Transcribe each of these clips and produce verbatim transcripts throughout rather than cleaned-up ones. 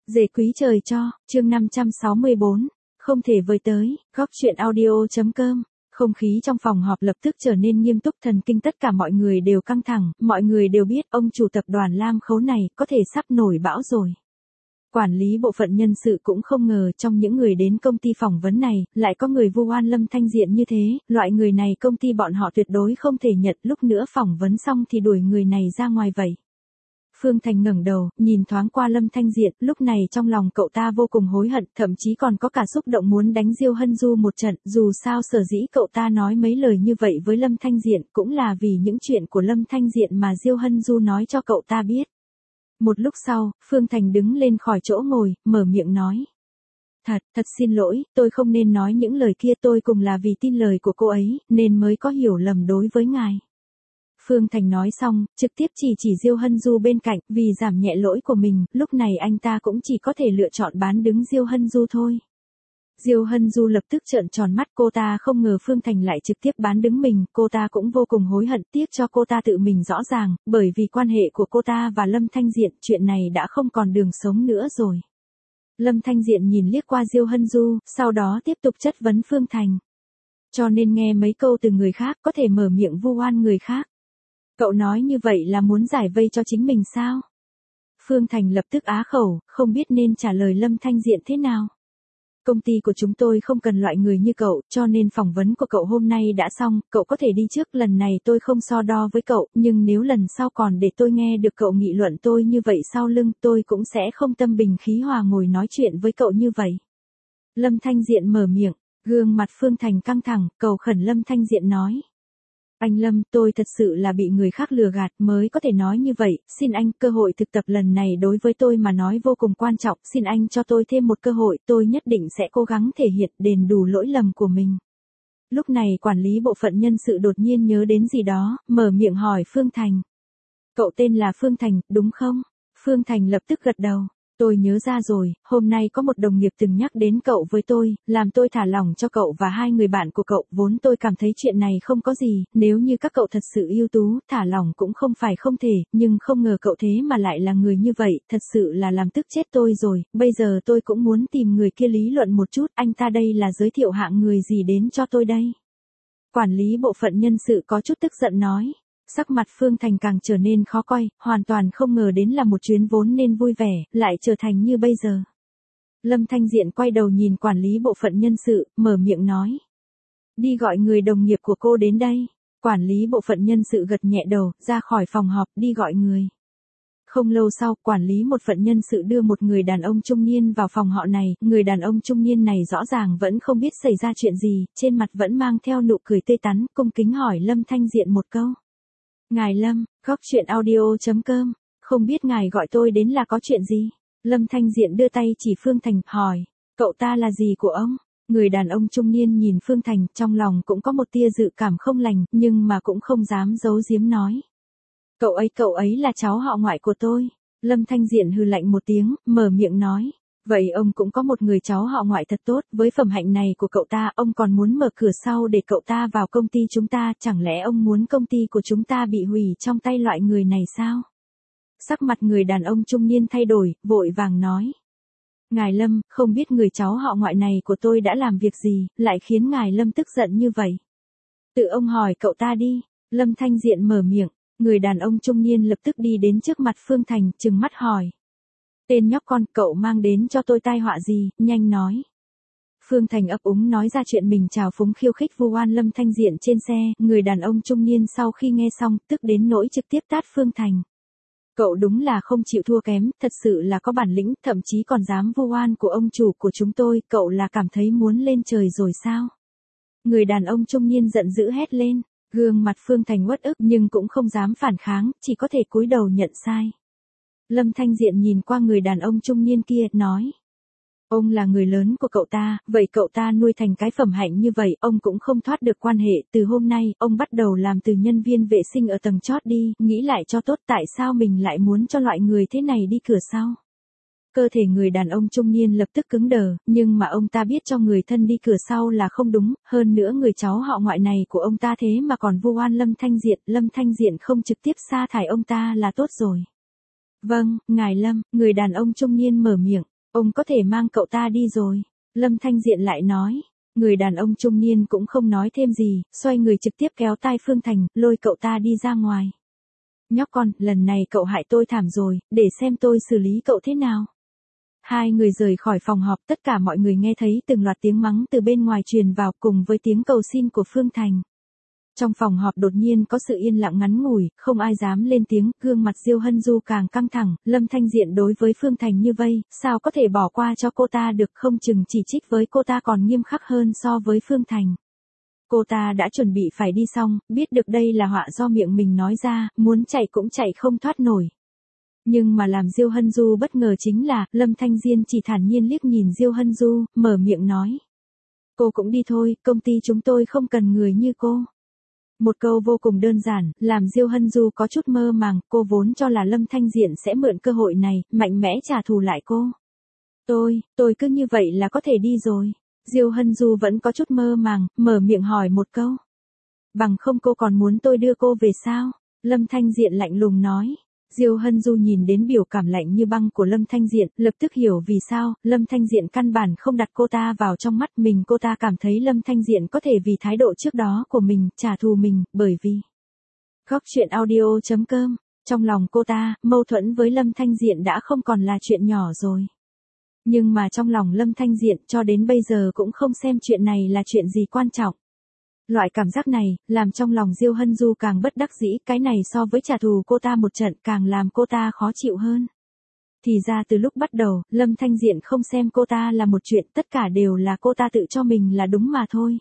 Dề quý trời cho, chương năm trăm sáu mươi bốn, không thể với tới, góc chuyện audio.com. Không khí trong phòng họp lập tức trở nên nghiêm túc, thần kinh tất cả mọi người đều căng thẳng, mọi người đều biết ông chủ tập đoàn Lam Khấu này có thể sắp nổi bão rồi. Quản lý bộ phận nhân sự cũng không ngờ trong những người đến công ty phỏng vấn này, lại có người vu oan Lâm Thanh Diện như thế, loại người này công ty bọn họ tuyệt đối không thể nhận, lúc nữa phỏng vấn xong thì đuổi người này ra ngoài vậy. Phương Thành ngẩng đầu, nhìn thoáng qua Lâm Thanh Diện, lúc này trong lòng cậu ta vô cùng hối hận, thậm chí còn có cả xúc động muốn đánh Diêu Hân Du một trận, dù sao sở dĩ cậu ta nói mấy lời như vậy với Lâm Thanh Diện, cũng là vì những chuyện của Lâm Thanh Diện mà Diêu Hân Du nói cho cậu ta biết. Một lúc sau, Phương Thành đứng lên khỏi chỗ ngồi, mở miệng nói. Thật, thật xin lỗi, tôi không nên nói những lời kia, tôi cùng là vì tin lời của cô ấy, nên mới có hiểu lầm đối với ngài. Phương Thành nói xong, trực tiếp chỉ chỉ Diêu Hân Du bên cạnh, vì giảm nhẹ lỗi của mình, lúc này anh ta cũng chỉ có thể lựa chọn bán đứng Diêu Hân Du thôi. Diêu Hân Du lập tức trợn tròn mắt, cô ta không ngờ Phương Thành lại trực tiếp bán đứng mình, cô ta cũng vô cùng hối hận, tiếc cho cô ta tự mình rõ ràng, bởi vì quan hệ của cô ta và Lâm Thanh Diện, chuyện này đã không còn đường sống nữa rồi. Lâm Thanh Diện nhìn liếc qua Diêu Hân Du, sau đó tiếp tục chất vấn Phương Thành. Cho nên nghe mấy câu từ người khác có thể mở miệng vu oan người khác. Cậu nói như vậy là muốn giải vây cho chính mình sao? Phương Thành lập tức á khẩu, không biết nên trả lời Lâm Thanh Diện thế nào. Công ty của chúng tôi không cần loại người như cậu, cho nên phỏng vấn của cậu hôm nay đã xong, cậu có thể đi trước, lần này tôi không so đo với cậu, nhưng nếu lần sau còn để tôi nghe được cậu nghị luận tôi như vậy sau lưng, tôi cũng sẽ không tâm bình khí hòa ngồi nói chuyện với cậu như vậy. Lâm Thanh Diện mở miệng, gương mặt Phương Thành căng thẳng, cầu khẩn Lâm Thanh Diện nói. Anh Lâm, tôi thật sự là bị người khác lừa gạt mới có thể nói như vậy, xin anh, cơ hội thực tập lần này đối với tôi mà nói vô cùng quan trọng, xin anh cho tôi thêm một cơ hội, tôi nhất định sẽ cố gắng thể hiện đền bù lỗi lầm của mình. Lúc này quản lý bộ phận nhân sự đột nhiên nhớ đến gì đó, mở miệng hỏi Phương Thành. Cậu tên là Phương Thành, đúng không? Phương Thành lập tức gật đầu. Tôi nhớ ra rồi, hôm nay có một đồng nghiệp từng nhắc đến cậu với tôi, làm tôi thả lỏng cho cậu và hai người bạn của cậu, vốn tôi cảm thấy chuyện này không có gì, nếu như các cậu thật sự ưu tú, thả lỏng cũng không phải không thể, nhưng không ngờ cậu thế mà lại là người như vậy, thật sự là làm tức chết tôi rồi, bây giờ tôi cũng muốn tìm người kia lý luận một chút, anh ta đây là giới thiệu hạng người gì đến cho tôi đây? Quản lý bộ phận nhân sự có chút tức giận nói. Sắc mặt Phương Thành càng trở nên khó coi, hoàn toàn không ngờ đến là một chuyến vốn nên vui vẻ, lại trở thành như bây giờ. Lâm Thanh Diện quay đầu nhìn quản lý bộ phận nhân sự, mở miệng nói. Đi gọi người đồng nghiệp của cô đến đây. Quản lý bộ phận nhân sự gật nhẹ đầu, ra khỏi phòng họp, đi gọi người. Không lâu sau, quản lý một phận nhân sự đưa một người đàn ông trung niên vào phòng họ này, người đàn ông trung niên này rõ ràng vẫn không biết xảy ra chuyện gì, trên mặt vẫn mang theo nụ cười tươi tắn, cung kính hỏi Lâm Thanh Diện một câu. Ngài Lâm, góc chuyện audio.com, không biết ngài gọi tôi đến là có chuyện gì? Lâm Thanh Diện đưa tay chỉ Phương Thành, hỏi, cậu ta là gì của ông? Người đàn ông trung niên nhìn Phương Thành, trong lòng cũng có một tia dự cảm không lành, nhưng mà cũng không dám giấu giếm nói. Cậu ấy, cậu ấy là cháu họ ngoại của tôi. Lâm Thanh Diện hừ lạnh một tiếng, mở miệng nói. Vậy ông cũng có một người cháu họ ngoại thật tốt, với phẩm hạnh này của cậu ta, ông còn muốn mở cửa sau để cậu ta vào công ty chúng ta, chẳng lẽ ông muốn công ty của chúng ta bị hủy trong tay loại người này sao? Sắc mặt người đàn ông trung niên thay đổi, vội vàng nói. Ngài Lâm, không biết người cháu họ ngoại này của tôi đã làm việc gì, lại khiến ngài Lâm tức giận như vậy? Tự ông hỏi cậu ta đi. Lâm Thanh Diện mở miệng, người đàn ông trung niên lập tức đi đến trước mặt Phương Thành, trừng mắt hỏi. Tên nhóc con, cậu mang đến cho tôi tai họa gì, nhanh nói. Phương Thành ấp úng nói ra chuyện mình trào phúng khiêu khích vu oan Lâm Thanh Diện trên xe, người đàn ông trung niên sau khi nghe xong, tức đến nỗi trực tiếp tát Phương Thành. Cậu đúng là không chịu thua kém, thật sự là có bản lĩnh, thậm chí còn dám vu oan của ông chủ của chúng tôi, cậu là cảm thấy muốn lên trời rồi sao? Người đàn ông trung niên giận dữ hét lên, gương mặt Phương Thành uất ức nhưng cũng không dám phản kháng, chỉ có thể cúi đầu nhận sai. Lâm Thanh Diện nhìn qua người đàn ông trung niên kia, nói. Ông là người lớn của cậu ta, vậy cậu ta nuôi thành cái phẩm hạnh như vậy, ông cũng không thoát được quan hệ, từ hôm nay, ông bắt đầu làm từ nhân viên vệ sinh ở tầng chót đi, nghĩ lại cho tốt tại sao mình lại muốn cho loại người thế này đi cửa sau. Cơ thể người đàn ông trung niên lập tức cứng đờ, nhưng mà ông ta biết cho người thân đi cửa sau là không đúng, hơn nữa người cháu họ ngoại này của ông ta thế mà còn vu oan Lâm Thanh Diện, Lâm Thanh Diện không trực tiếp sa thải ông ta là tốt rồi. Vâng, ngài Lâm, người đàn ông trung niên mở miệng. Ông có thể mang cậu ta đi rồi. Lâm Thanh Diện lại nói. Người đàn ông trung niên cũng không nói thêm gì, xoay người trực tiếp kéo tay Phương Thành, lôi cậu ta đi ra ngoài. Nhóc con, lần này cậu hại tôi thảm rồi, để xem tôi xử lý cậu thế nào. Hai người rời khỏi phòng họp, tất cả mọi người nghe thấy từng loạt tiếng mắng từ bên ngoài truyền vào cùng với tiếng cầu xin của Phương Thành. Trong phòng họp đột nhiên có sự yên lặng ngắn ngủi, không ai dám lên tiếng, gương mặt Diêu Hân Du càng căng thẳng, Lâm Thanh Diện đối với Phương Thành như vây, sao có thể bỏ qua cho cô ta được, không chừng chỉ trích với cô ta còn nghiêm khắc hơn so với Phương Thành. Cô ta đã chuẩn bị phải đi xong, biết được đây là họa do miệng mình nói ra, muốn chạy cũng chạy không thoát nổi. Nhưng mà làm Diêu Hân Du bất ngờ chính là, Lâm Thanh Diên chỉ thản nhiên liếc nhìn Diêu Hân Du, mở miệng nói. Cô cũng đi thôi, công ty chúng tôi không cần người như cô. Một câu vô cùng đơn giản, làm Diêu Hân Du có chút mơ màng, cô vốn cho là Lâm Thanh Diện sẽ mượn cơ hội này, mạnh mẽ trả thù lại cô. Tôi, tôi cứ như vậy là có thể đi rồi. Diêu Hân Du vẫn có chút mơ màng, mở miệng hỏi một câu. Bằng không cô còn muốn tôi đưa cô về sao? Lâm Thanh Diện lạnh lùng nói. Diêu Hân Du nhìn đến biểu cảm lạnh như băng của Lâm Thanh Diện, lập tức hiểu vì sao, Lâm Thanh Diện căn bản không đặt cô ta vào trong mắt mình, cô ta cảm thấy Lâm Thanh Diện có thể vì thái độ trước đó của mình, trả thù mình, bởi vì. Góc truyện audio chấm com, trong lòng cô ta, mâu thuẫn với Lâm Thanh Diện đã không còn là chuyện nhỏ rồi. Nhưng mà trong lòng Lâm Thanh Diện cho đến bây giờ cũng không xem chuyện này là chuyện gì quan trọng. Loại cảm giác này, làm trong lòng Diêu Hân Du càng bất đắc dĩ, cái này so với trả thù cô ta một trận càng làm cô ta khó chịu hơn. Thì ra từ lúc bắt đầu, Lâm Thanh Diện không xem cô ta là một chuyện, tất cả đều là cô ta tự cho mình là đúng mà thôi.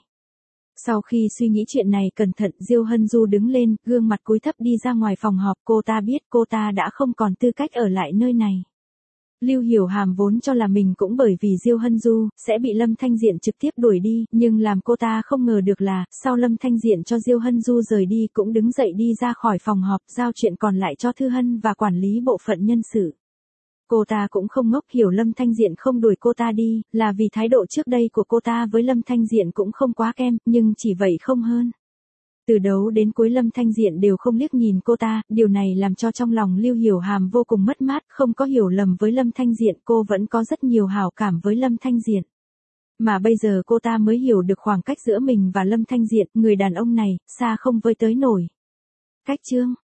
Sau khi suy nghĩ chuyện này cẩn thận, Diêu Hân Du đứng lên, gương mặt cúi thấp đi ra ngoài phòng họp, cô ta biết cô ta đã không còn tư cách ở lại nơi này. Lưu Hiểu Hàm vốn cho là mình cũng bởi vì Diêu Hân Du, sẽ bị Lâm Thanh Diện trực tiếp đuổi đi, nhưng làm cô ta không ngờ được là, sau Lâm Thanh Diện cho Diêu Hân Du rời đi cũng đứng dậy đi ra khỏi phòng họp, giao chuyện còn lại cho Thư Hân và quản lý bộ phận nhân sự. Cô ta cũng không ngốc, hiểu Lâm Thanh Diện không đuổi cô ta đi, là vì thái độ trước đây của cô ta với Lâm Thanh Diện cũng không quá kém, nhưng chỉ vậy không hơn. Từ đầu đến cuối Lâm Thanh Diện đều không liếc nhìn cô ta, điều này làm cho trong lòng Lưu Hiểu Hàm vô cùng mất mát, không có hiểu lầm với Lâm Thanh Diện, cô vẫn có rất nhiều hảo cảm với Lâm Thanh Diện. Mà bây giờ cô ta mới hiểu được khoảng cách giữa mình và Lâm Thanh Diện, người đàn ông này, xa không với tới nổi. Cách chương